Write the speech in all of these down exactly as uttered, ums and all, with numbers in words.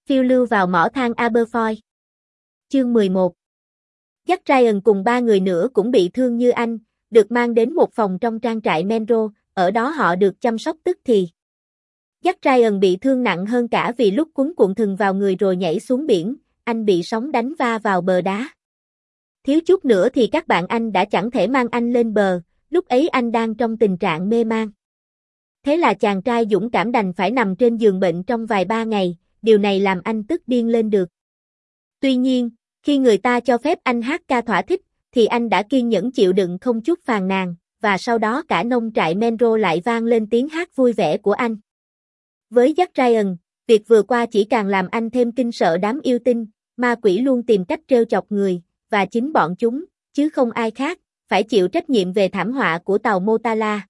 phiêu lưu vào mỏ than Aberfoyle. Chương mười một. Jack Ryan cùng ba người nữa cũng bị thương như anh, được mang đến một phòng trong trang trại Monroe, ở đó họ được chăm sóc tức thì. Jack Ryan bị thương nặng hơn cả vì lúc quấn cuộn thừng vào người rồi nhảy xuống biển, anh bị sóng đánh va vào bờ đá. Thiếu chút nữa thì các bạn anh đã chẳng thể mang anh lên bờ, lúc ấy anh đang trong tình trạng mê man. Thế là chàng trai dũng cảm đành phải nằm trên giường bệnh trong vài ba ngày, điều này làm anh tức điên lên được. Tuy nhiên, khi người ta cho phép anh hát ca thỏa thích, thì anh đã kiên nhẫn chịu đựng không chút phàn nàn, và sau đó cả nông trại Monroe lại vang lên tiếng hát vui vẻ của anh. Với Jack Ryan, việc vừa qua chỉ càng làm anh thêm kinh sợ đám yêu tinh, ma quỷ luôn tìm cách trêu chọc người, và chính bọn chúng, chứ không ai khác, phải chịu trách nhiệm về thảm họa của tàu Motala.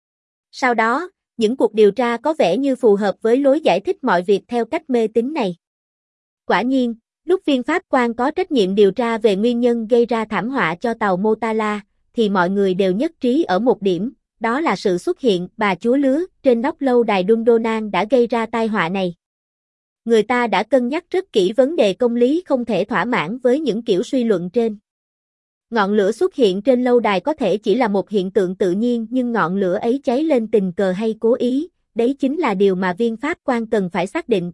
Sau đó, những cuộc điều tra có vẻ như phù hợp với lối giải thích mọi việc theo cách mê tín này. Quả nhiên, lúc viên pháp quan có trách nhiệm điều tra về nguyên nhân gây ra thảm họa cho tàu Motala, thì mọi người đều nhất trí ở một điểm, đó là sự xuất hiện bà chúa lứa trên nóc lâu đài Dundonan đã gây ra tai họa này. Người ta đã cân nhắc rất kỹ vấn đề công lý không thể thỏa mãn với những kiểu suy luận trên. Ngọn lửa xuất hiện trên lâu đài có thể chỉ là một hiện tượng tự nhiên, nhưng ngọn lửa ấy cháy lên tình cờ hay cố ý, đấy chính là điều mà viên pháp quan cần phải xác định.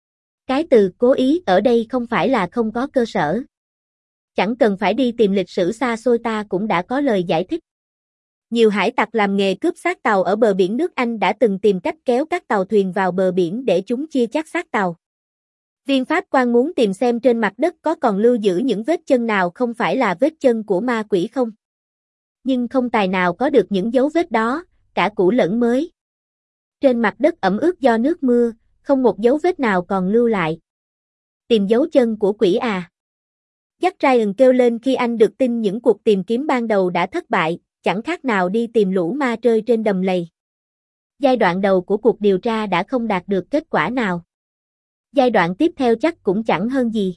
Cái từ cố ý ở đây không phải là không có cơ sở. Chẳng cần phải đi tìm lịch sử xa xôi, ta cũng đã có lời giải thích. Nhiều hải tặc làm nghề cướp xác tàu ở bờ biển nước Anh đã từng tìm cách kéo các tàu thuyền vào bờ biển để chúng chia chác xác tàu. Viên pháp quan muốn tìm xem trên mặt đất có còn lưu giữ những vết chân nào không phải là vết chân của ma quỷ không. Nhưng không tài nào có được những dấu vết đó, cả cũ lẫn mới. Trên mặt đất ẩm ướt do nước mưa, không một dấu vết nào còn lưu lại. Tìm dấu chân của quỷ à? Jack Ryan kêu lên khi anh được tin những cuộc tìm kiếm ban đầu đã thất bại, chẳng khác nào đi tìm lũ ma trơi trên đầm lầy. Giai đoạn đầu của cuộc điều tra đã không đạt được kết quả nào. Giai đoạn tiếp theo chắc cũng chẳng hơn gì.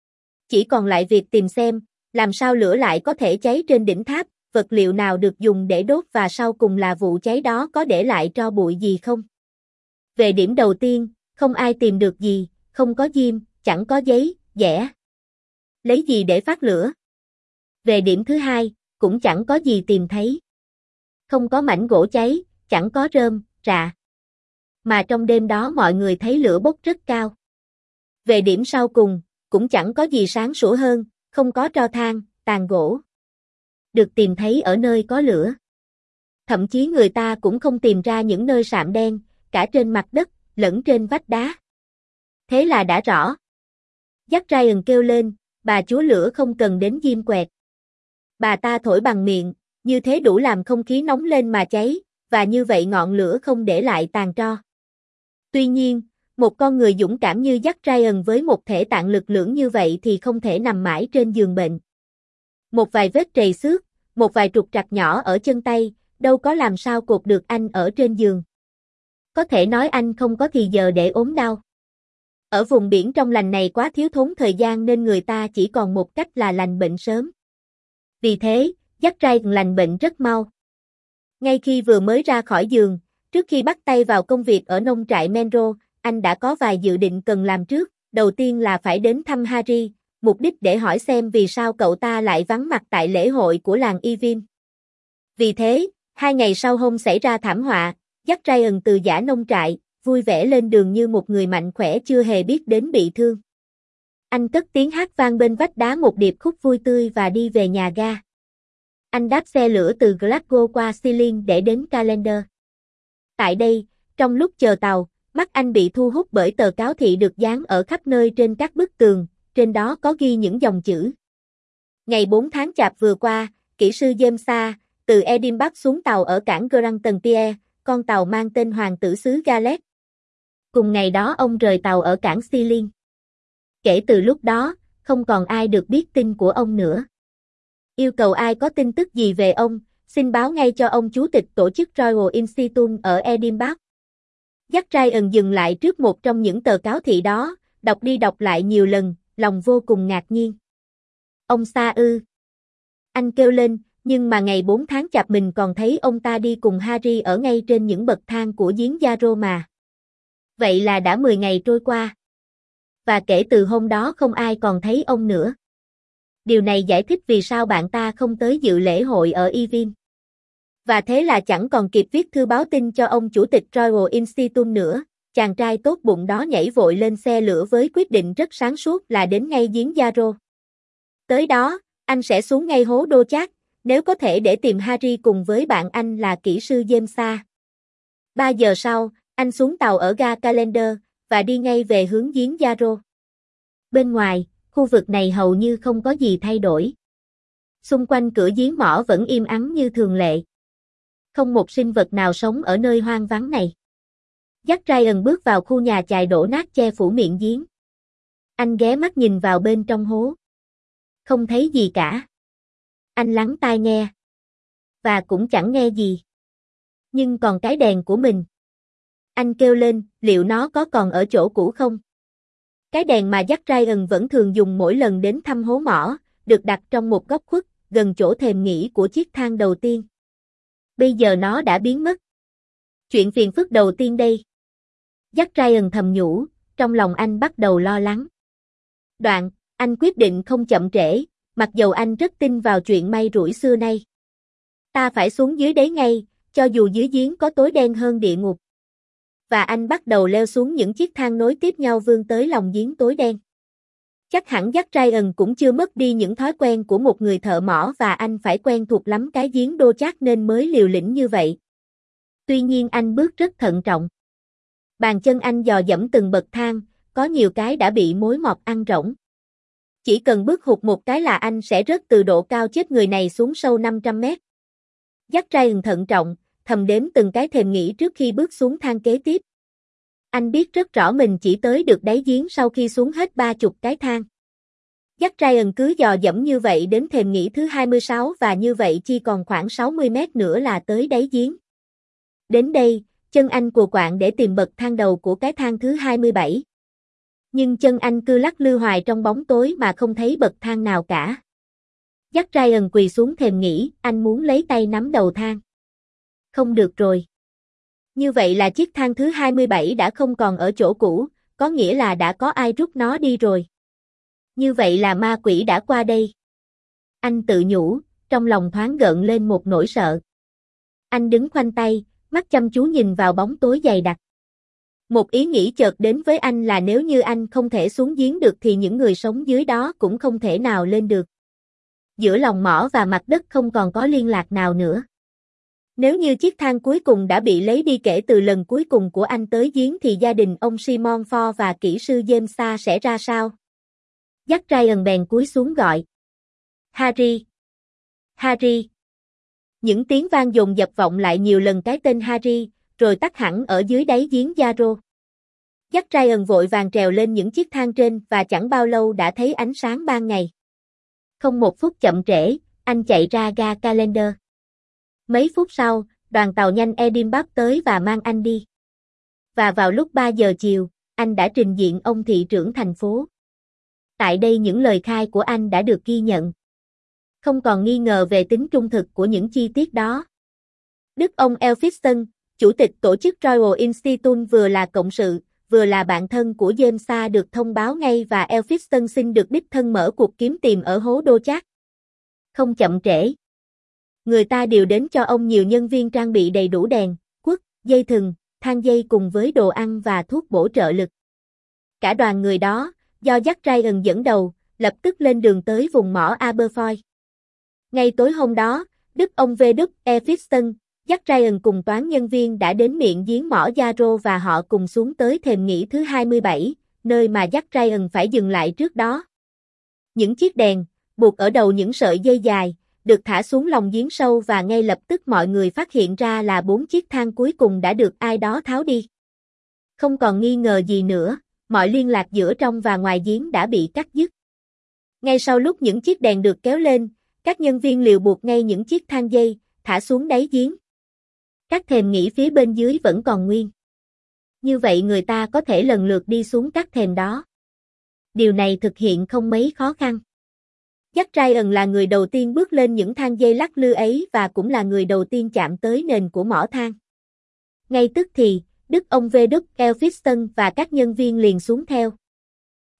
Chỉ còn lại việc tìm xem, làm sao lửa lại có thể cháy trên đỉnh tháp, vật liệu nào được dùng để đốt và sau cùng là vụ cháy đó có để lại tro bụi gì không. Về điểm đầu tiên, không ai tìm được gì, không có diêm, chẳng có giấy, giẻ. Lấy gì để phát lửa? Về điểm thứ hai, cũng chẳng có gì tìm thấy. Không có mảnh gỗ cháy, chẳng có rơm, rạ. Mà trong đêm đó mọi người thấy lửa bốc rất cao. Về điểm sau cùng, cũng chẳng có gì sáng sủa hơn, không có tro than, tàn gỗ. Được tìm thấy ở nơi có lửa. Thậm chí người ta cũng không tìm ra những nơi sạm đen, cả trên mặt đất, lẫn trên vách đá. Thế là đã rõ. Jack Ryan kêu lên, bà chúa lửa không cần đến diêm quẹt. Bà ta thổi bằng miệng, như thế đủ làm không khí nóng lên mà cháy, và như vậy ngọn lửa không để lại tàn tro. Tuy nhiên, một con người dũng cảm như Jack Ryan với một thể tạng lực lưỡng như vậy thì không thể nằm mãi trên giường bệnh. Một vài vết trầy xước, một vài trục trặc nhỏ ở chân tay, đâu có làm sao cột được anh ở trên giường. Có thể nói anh không có thì giờ để ốm đau. Ở vùng biển trong lành này quá thiếu thốn thời gian nên người ta chỉ còn một cách là lành bệnh sớm. Vì thế, Jack Ryan lành bệnh rất mau. Ngay khi vừa mới ra khỏi giường, trước khi bắt tay vào công việc ở nông trại Monroe, anh đã có vài dự định cần làm trước. Đầu tiên là phải đến thăm Harry, mục đích để hỏi xem vì sao cậu ta lại vắng mặt tại lễ hội của làng Yvain. Vì thế, hai ngày sau hôm xảy ra thảm họa, Jack Ryan từ giã nông trại, vui vẻ lên đường như một người mạnh khỏe chưa hề biết đến bị thương. Anh cất tiếng hát vang bên vách đá một điệp khúc vui tươi và đi về nhà ga. Anh đáp xe lửa từ Glasgow qua Stirling để đến Callander. Tại đây, trong lúc chờ tàu, mắt anh bị thu hút bởi tờ cáo thị được dán ở khắp nơi trên các bức tường, trên đó có ghi những dòng chữ. Ngày bốn tháng Chạp vừa qua, kỹ sư James từ Edinburgh xuống tàu ở cảng Granton Pier, con tàu mang tên Hoàng tử xứ Galles. Cùng ngày đó ông rời tàu ở cảng Stirling. Kể từ lúc đó, không còn ai được biết tin của ông nữa. Yêu cầu ai có tin tức gì về ông, xin báo ngay cho ông chủ tịch tổ chức Royal Institute ở Edinburgh. Jack Ryan dừng lại trước một trong những tờ cáo thị đó, đọc đi đọc lại nhiều lần, lòng vô cùng ngạc nhiên. Ông xa ư? Anh kêu lên, nhưng mà ngày bốn tháng Chạp mình còn thấy ông ta đi cùng Harry ở ngay trên những bậc thang của giếng Yarrow mà. Vậy là đã mười ngày trôi qua. Và kể từ hôm đó không ai còn thấy ông nữa. Điều này giải thích vì sao bạn ta không tới dự lễ hội ở Yvelines. Và thế là chẳng còn kịp viết thư báo tin cho ông chủ tịch Royal Institute nữa, chàng trai tốt bụng đó nhảy vội lên xe lửa với quyết định rất sáng suốt là đến ngay giếng Yarrow. Tới đó, anh sẽ xuống ngay hố Dochart, nếu có thể để tìm Harry cùng với bạn anh là kỹ sư James. Ba giờ sau, anh xuống tàu ở ga Callander, và đi ngay về hướng giếng Yarrow. Bên ngoài, khu vực này hầu như không có gì thay đổi. Xung quanh cửa giếng mỏ vẫn im ắng như thường lệ. Không một sinh vật nào sống ở nơi hoang vắng này. Jack Ryan bước vào khu nhà chài đổ nát che phủ miệng giếng. Anh ghé mắt nhìn vào bên trong hố. Không thấy gì cả. Anh lắng tai nghe. Và cũng chẳng nghe gì. Nhưng còn cái đèn của mình. Anh kêu lên, liệu nó có còn ở chỗ cũ không? Cái đèn mà Jack Ryan vẫn thường dùng mỗi lần đến thăm hố mỏ, được đặt trong một góc khuất, gần chỗ thềm nghỉ của chiếc thang đầu tiên. Bây giờ nó đã biến mất. Chuyện phiền phức đầu tiên đây. Jack Ryan thầm nhủ, trong lòng anh bắt đầu lo lắng. Đoạn, anh quyết định không chậm trễ, mặc dầu anh rất tin vào chuyện may rủi xưa nay. Ta phải xuống dưới đấy ngay, cho dù dưới giếng có tối đen hơn địa ngục. Và anh bắt đầu leo xuống những chiếc thang nối tiếp nhau vươn tới lòng giếng tối đen. Chắc hẳn Jack Ryan cũng chưa mất đi những thói quen của một người thợ mỏ và anh phải quen thuộc lắm cái giếng Dochart nên mới liều lĩnh như vậy. Tuy nhiên anh bước rất thận trọng. Bàn chân anh dò dẫm từng bậc thang, có nhiều cái đã bị mối mọt ăn rỗng. Chỉ cần bước hụt một cái là anh sẽ rớt từ độ cao chết người này xuống sâu năm trăm mét. Jack Ryan thận trọng, thầm đếm từng cái thềm nghỉ trước khi bước xuống thang kế tiếp. Anh biết rất rõ mình chỉ tới được đáy giếng sau khi xuống hết ba chục cái thang. Jack Ryan cứ dò dẫm như vậy đến thềm nghỉ thứ hai mươi sáu và như vậy chỉ còn khoảng sáu mươi mét nữa là tới đáy giếng. Đến đây, chân anh cùa quạng để tìm bậc thang đầu của cái thang thứ hai mươi bảy. Nhưng chân anh cứ lắc lư hoài trong bóng tối mà không thấy bậc thang nào cả. Jack Ryan quỳ xuống thềm nghỉ, anh muốn lấy tay nắm đầu thang. Không được rồi. Như vậy là chiếc thang thứ hai mươi bảy đã không còn ở chỗ cũ, có nghĩa là đã có ai rút nó đi rồi. Như vậy là ma quỷ đã qua đây. Anh tự nhủ, trong lòng thoáng gợn lên một nỗi sợ. Anh đứng khoanh tay, mắt chăm chú nhìn vào bóng tối dày đặc. Một ý nghĩ chợt đến với anh là nếu như anh không thể xuống giếng được thì những người sống dưới đó cũng không thể nào lên được. Giữa lòng mỏ và mặt đất không còn có liên lạc nào nữa. Nếu như chiếc thang cuối cùng đã bị lấy đi kể từ lần cuối cùng của anh tới giếng thì gia đình ông Simon Ford và kỹ sư James sẽ ra sao? Jack Ryan bèn cúi xuống gọi. Harry! Harry! Những tiếng vang dồn dập vọng lại nhiều lần cái tên Harry, rồi tắt hẳn ở dưới đáy giếng Yarrow. Jack Ryan vội vàng trèo lên những chiếc thang trên và chẳng bao lâu đã thấy ánh sáng ban ngày. Không một phút chậm trễ, anh chạy ra ga Callander. Mấy phút sau, đoàn tàu nhanh Edinburgh tới và mang anh đi. Và vào lúc ba giờ chiều, anh đã trình diện ông thị trưởng thành phố. Tại đây những lời khai của anh đã được ghi nhận. Không còn nghi ngờ về tính trung thực của những chi tiết đó. Đức ông Elphinstone, chủ tịch tổ chức Royal Institute vừa là cộng sự, vừa là bạn thân của James được thông báo ngay và Elphinstone xin được đích thân mở cuộc kiếm tìm ở hố Dochart. Không chậm trễ. Người ta điều đến cho ông nhiều nhân viên trang bị đầy đủ đèn, quất, dây thừng, thang dây cùng với đồ ăn và thuốc bổ trợ lực. Cả đoàn người đó, do Jack Ryan dẫn đầu, lập tức lên đường tới vùng mỏ Aberfoyle. Ngay tối hôm đó, Đức ông vê kép Elphinstone, Jack Ryan cùng toán nhân viên đã đến miệng giếng mỏ Yarrow và họ cùng xuống tới thềm nghỉ thứ hai mươi bảy, nơi mà Jack Ryan phải dừng lại trước đó. Những chiếc đèn, buộc ở đầu những sợi dây dài, được thả xuống lòng giếng sâu và ngay lập tức mọi người phát hiện ra là bốn chiếc thang cuối cùng đã được ai đó tháo đi. Không còn nghi ngờ gì nữa, mọi liên lạc giữa trong và ngoài giếng đã bị cắt dứt. Ngay sau lúc những chiếc đèn được kéo lên, các nhân viên liều buộc ngay những chiếc thang dây, thả xuống đáy giếng. Các thềm nghỉ phía bên dưới vẫn còn nguyên. Như vậy người ta có thể lần lượt đi xuống các thềm đó. Điều này thực hiện không mấy khó khăn. Jack Ryan là người đầu tiên bước lên những thang dây lắc lư ấy và cũng là người đầu tiên chạm tới nền của mỏ than. Ngay tức thì, Đức ông vê kép Elphinstone và các nhân viên liền xuống theo.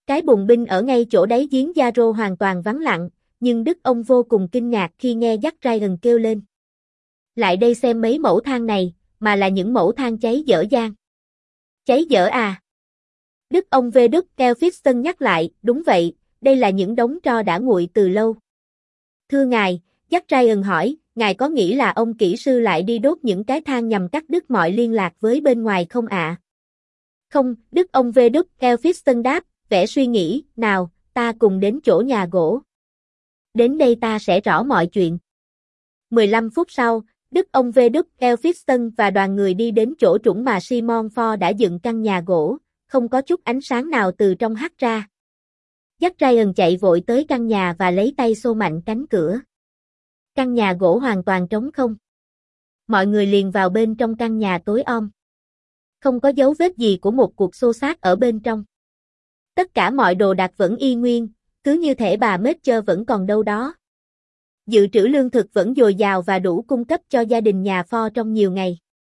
Cái bùng binh ở ngay chỗ đáy giếng Yarrow hoàn toàn vắng lặng, nhưng Đức ông vô cùng kinh ngạc khi nghe Jack Ryan kêu lên. Lại đây xem mấy mẩu than này, mà là những mẩu than cháy dở dang. Cháy dở à? Đức ông V. Đức Elphiston nhắc lại, đúng vậy, đây là những đống tro đã nguội từ lâu. Thưa ngài, Jack Ryan hỏi, ngài có nghĩ là ông kỹ sư lại đi đốt những cái than nhằm cắt đứt mọi liên lạc với bên ngoài không ạ? À? Không, Đức ông V. Đức Elphiston đáp, vẻ suy nghĩ, nào, ta cùng đến chỗ nhà gỗ. Đến đây ta sẽ rõ mọi chuyện. mười lăm phút sau, Đức ông V. Đức Elphiston và đoàn người đi đến chỗ trũng mà Simon Ford đã dựng căn nhà gỗ, không có chút ánh sáng nào từ trong hắt ra. Jack Ryan chạy vội tới căn nhà và lấy tay xô mạnh cánh cửa. Căn nhà gỗ hoàn toàn trống không. Mọi người liền vào bên trong căn nhà tối om. Không có dấu vết gì của một cuộc xô xát ở bên trong. Tất cả mọi đồ đạc vẫn y nguyên, cứ như thể bà Metzger vẫn còn đâu đó. Dự trữ lương thực vẫn dồi dào và đủ cung cấp cho gia đình nhà Ford trong nhiều ngày.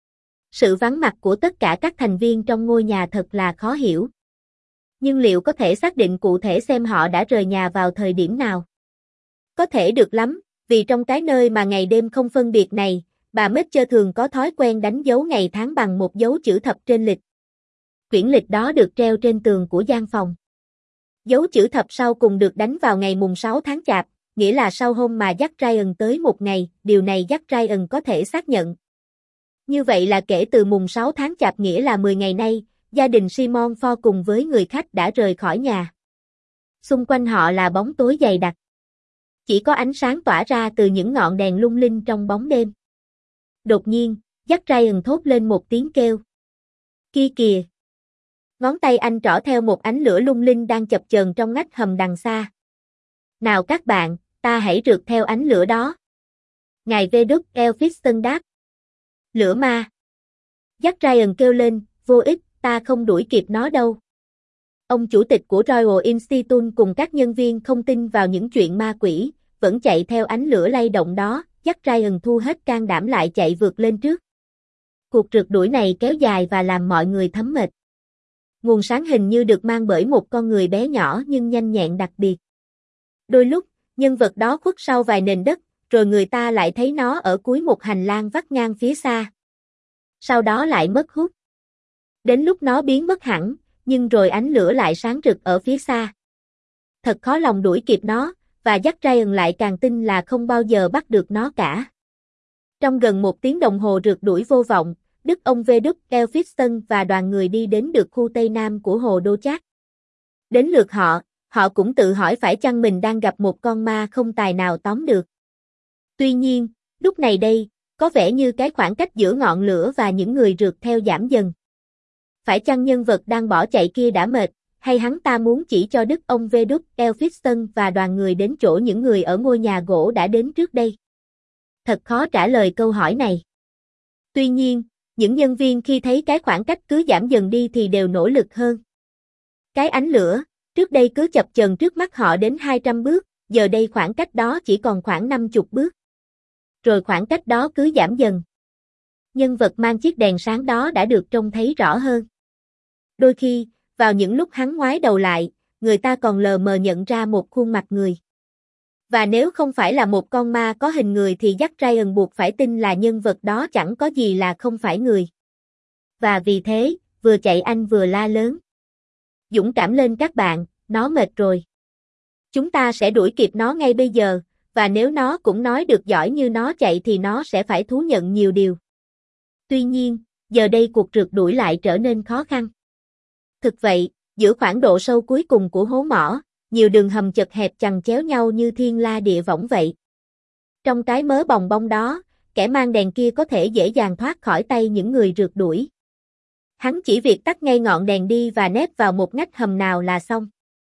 Sự vắng mặt của tất cả các thành viên trong ngôi nhà thật là khó hiểu. Nhưng liệu có thể xác định cụ thể xem họ đã rời nhà vào thời điểm nào? Có thể được lắm, vì trong cái nơi mà ngày đêm không phân biệt này, bà Metzger thường có thói quen đánh dấu ngày tháng bằng một dấu chữ thập trên lịch. Quyển lịch đó được treo trên tường của gian phòng. Dấu chữ thập sau cùng được đánh vào ngày mùng sáu tháng Chạp, nghĩa là sau hôm mà Jack Ryan tới một ngày, điều này Jack Ryan có thể xác nhận. Như vậy là kể từ mùng sáu tháng Chạp nghĩa là mười ngày nay, gia đình Simon Ford cùng với người khách đã rời khỏi nhà. Xung quanh họ là bóng tối dày đặc. Chỉ có ánh sáng tỏa ra từ những ngọn đèn lung linh trong bóng đêm. Đột nhiên, Jack Ryan thốt lên một tiếng kêu. Kia kìa! Ngón tay anh trỏ theo một ánh lửa lung linh đang chập chờn trong ngách hầm đằng xa. Nào các bạn, ta hãy rượt theo ánh lửa đó. Ngài V. Đức Elphiston đáp. Lửa ma! Jack Ryan kêu lên, vô ích, ta không đuổi kịp nó đâu. Ông chủ tịch của Royal Institute cùng các nhân viên không tin vào những chuyện ma quỷ, vẫn chạy theo ánh lửa lay động đó, Jack Ryan thu hết can đảm lại chạy vượt lên trước. Cuộc rượt đuổi này kéo dài và làm mọi người thấm mệt. Nguồn sáng hình như được mang bởi một con người bé nhỏ nhưng nhanh nhẹn đặc biệt. Đôi lúc, nhân vật đó khuất sau vài nền đất, rồi người ta lại thấy nó ở cuối một hành lang vắt ngang phía xa. Sau đó lại mất hút. Đến lúc nó biến mất hẳn, nhưng rồi ánh lửa lại sáng rực ở phía xa. Thật khó lòng đuổi kịp nó, và Jack Ryan lại càng tin là không bao giờ bắt được nó cả. Trong gần một tiếng đồng hồ rượt đuổi vô vọng, Đức ông V. Đức Elphiston và đoàn người đi đến được khu Tây Nam của hồ Đô Chát. Đến lượt họ, họ cũng tự hỏi phải chăng mình đang gặp một con ma không tài nào tóm được. Tuy nhiên, lúc này đây, có vẻ như cái khoảng cách giữa ngọn lửa và những người rượt theo giảm dần. Phải chăng nhân vật đang bỏ chạy kia đã mệt, hay hắn ta muốn chỉ cho Đức ông V. Đức Elphiston và đoàn người đến chỗ những người ở ngôi nhà gỗ đã đến trước đây? Thật khó trả lời câu hỏi này. Tuy nhiên, những nhân viên khi thấy cái khoảng cách cứ giảm dần đi thì đều nỗ lực hơn. Cái ánh lửa, trước đây cứ chập chờn trước mắt họ đến hai trăm bước, giờ đây khoảng cách đó chỉ còn khoảng năm mươi bước. Rồi khoảng cách đó cứ giảm dần. Nhân vật mang chiếc đèn sáng đó đã được trông thấy rõ hơn. Đôi khi, vào những lúc hắn ngoái đầu lại, người ta còn lờ mờ nhận ra một khuôn mặt người. Và nếu không phải là một con ma có hình người thì Jack Ryan buộc phải tin là nhân vật đó chẳng có gì là không phải người. Và vì thế, vừa chạy anh vừa la lớn. Dũng cảm lên các bạn, nó mệt rồi. Chúng ta sẽ đuổi kịp nó ngay bây giờ, và nếu nó cũng nói được giỏi như nó chạy thì nó sẽ phải thú nhận nhiều điều. Tuy nhiên, giờ đây cuộc rượt đuổi lại trở nên khó khăn. Thực vậy, giữa khoảng độ sâu cuối cùng của hố mỏ, nhiều đường hầm chật hẹp chằng chéo nhau như thiên la địa võng vậy. Trong cái mớ bòng bong đó, kẻ mang đèn kia có thể dễ dàng thoát khỏi tay những người rượt đuổi. Hắn chỉ việc tắt ngay ngọn đèn đi và nép vào một ngách hầm nào là xong.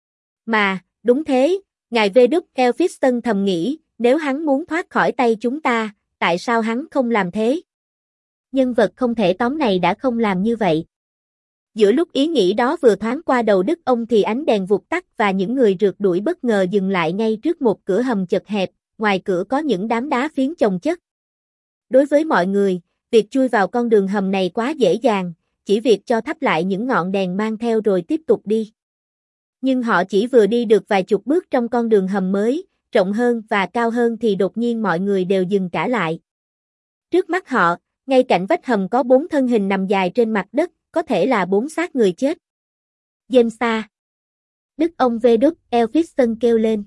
Mà, đúng thế, ngài V. Đức Elphiston thầm nghĩ, nếu hắn muốn thoát khỏi tay chúng ta, tại sao hắn không làm thế? Nhân vật không thể tóm này đã không làm như vậy. Giữa lúc ý nghĩ đó vừa thoáng qua đầu Đức ông thì ánh đèn vụt tắt và những người rượt đuổi bất ngờ dừng lại ngay trước một cửa hầm chật hẹp, ngoài cửa có những đám đá phiến chồng chất. Đối với mọi người, việc chui vào con đường hầm này quá dễ dàng, chỉ việc cho thắp lại những ngọn đèn mang theo rồi tiếp tục đi. Nhưng họ chỉ vừa đi được vài chục bước trong con đường hầm mới, rộng hơn và cao hơn thì đột nhiên mọi người đều dừng cả lại. Trước mắt họ, ngay cạnh vách hầm có bốn thân hình nằm dài trên mặt đất, có thể là bốn xác người chết. James. Đức ông vê đút Elphiston kêu lên.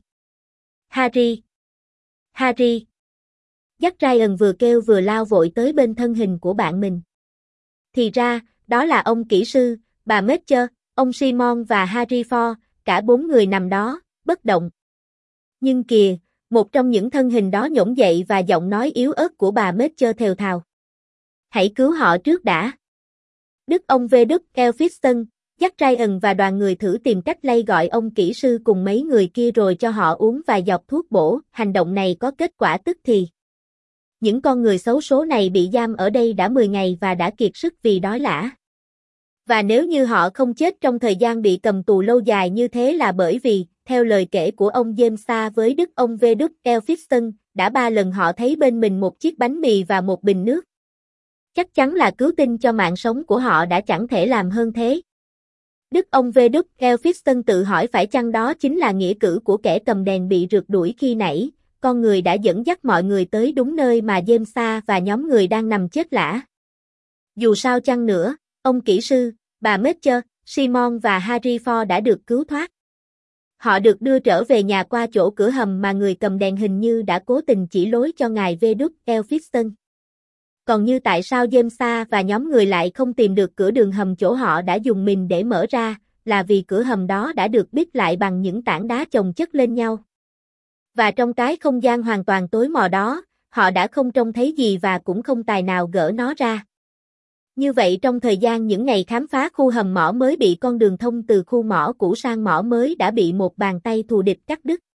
Harry! Harry! Jack Ryan vừa kêu vừa lao vội tới bên thân hình của bạn mình. Thì ra, đó là ông kỹ sư, bà Matcher, ông Simon và Harry Ford, cả bốn người nằm đó, bất động. Nhưng kìa, một trong những thân hình đó nhổm dậy và giọng nói yếu ớt của bà Matcher thều thào. Hãy cứu họ trước đã. Đức ông vê đút Elphiston, Jack Ryan và đoàn người thử tìm cách lay gọi ông kỹ sư cùng mấy người kia rồi cho họ uống vài giọt thuốc bổ, hành động này có kết quả tức thì. Những con người xấu số này bị giam ở đây đã mười ngày và đã kiệt sức vì đói lả. Và nếu như họ không chết trong thời gian bị cầm tù lâu dài như thế là bởi vì, theo lời kể của ông James với đức ông vê đút Elphiston, đã ba lần họ thấy bên mình một chiếc bánh mì và một bình nước. Chắc chắn là cứu tinh cho mạng sống của họ đã chẳng thể làm hơn thế. Đức ông vê đút Elphiston tự hỏi phải chăng đó chính là nghĩa cử của kẻ cầm đèn bị rượt đuổi khi nãy, con người đã dẫn dắt mọi người tới đúng nơi mà James và nhóm người đang nằm chết lả. Dù sao chăng nữa, ông kỹ sư, bà Matcher, Simon và Harry Ford đã được cứu thoát. Họ được đưa trở về nhà qua chỗ cửa hầm mà người cầm đèn hình như đã cố tình chỉ lối cho ngài vê đút Elphiston. Còn như tại sao James và nhóm người lại không tìm được cửa đường hầm chỗ họ đã dùng mình để mở ra, là vì cửa hầm đó đã được bít lại bằng những tảng đá chồng chất lên nhau. Và trong cái không gian hoàn toàn tối mò đó, họ đã không trông thấy gì và cũng không tài nào gỡ nó ra. Như vậy trong thời gian những ngày khám phá khu hầm mỏ mới bị con đường thông từ khu mỏ cũ sang mỏ mới đã bị một bàn tay thù địch cắt đứt.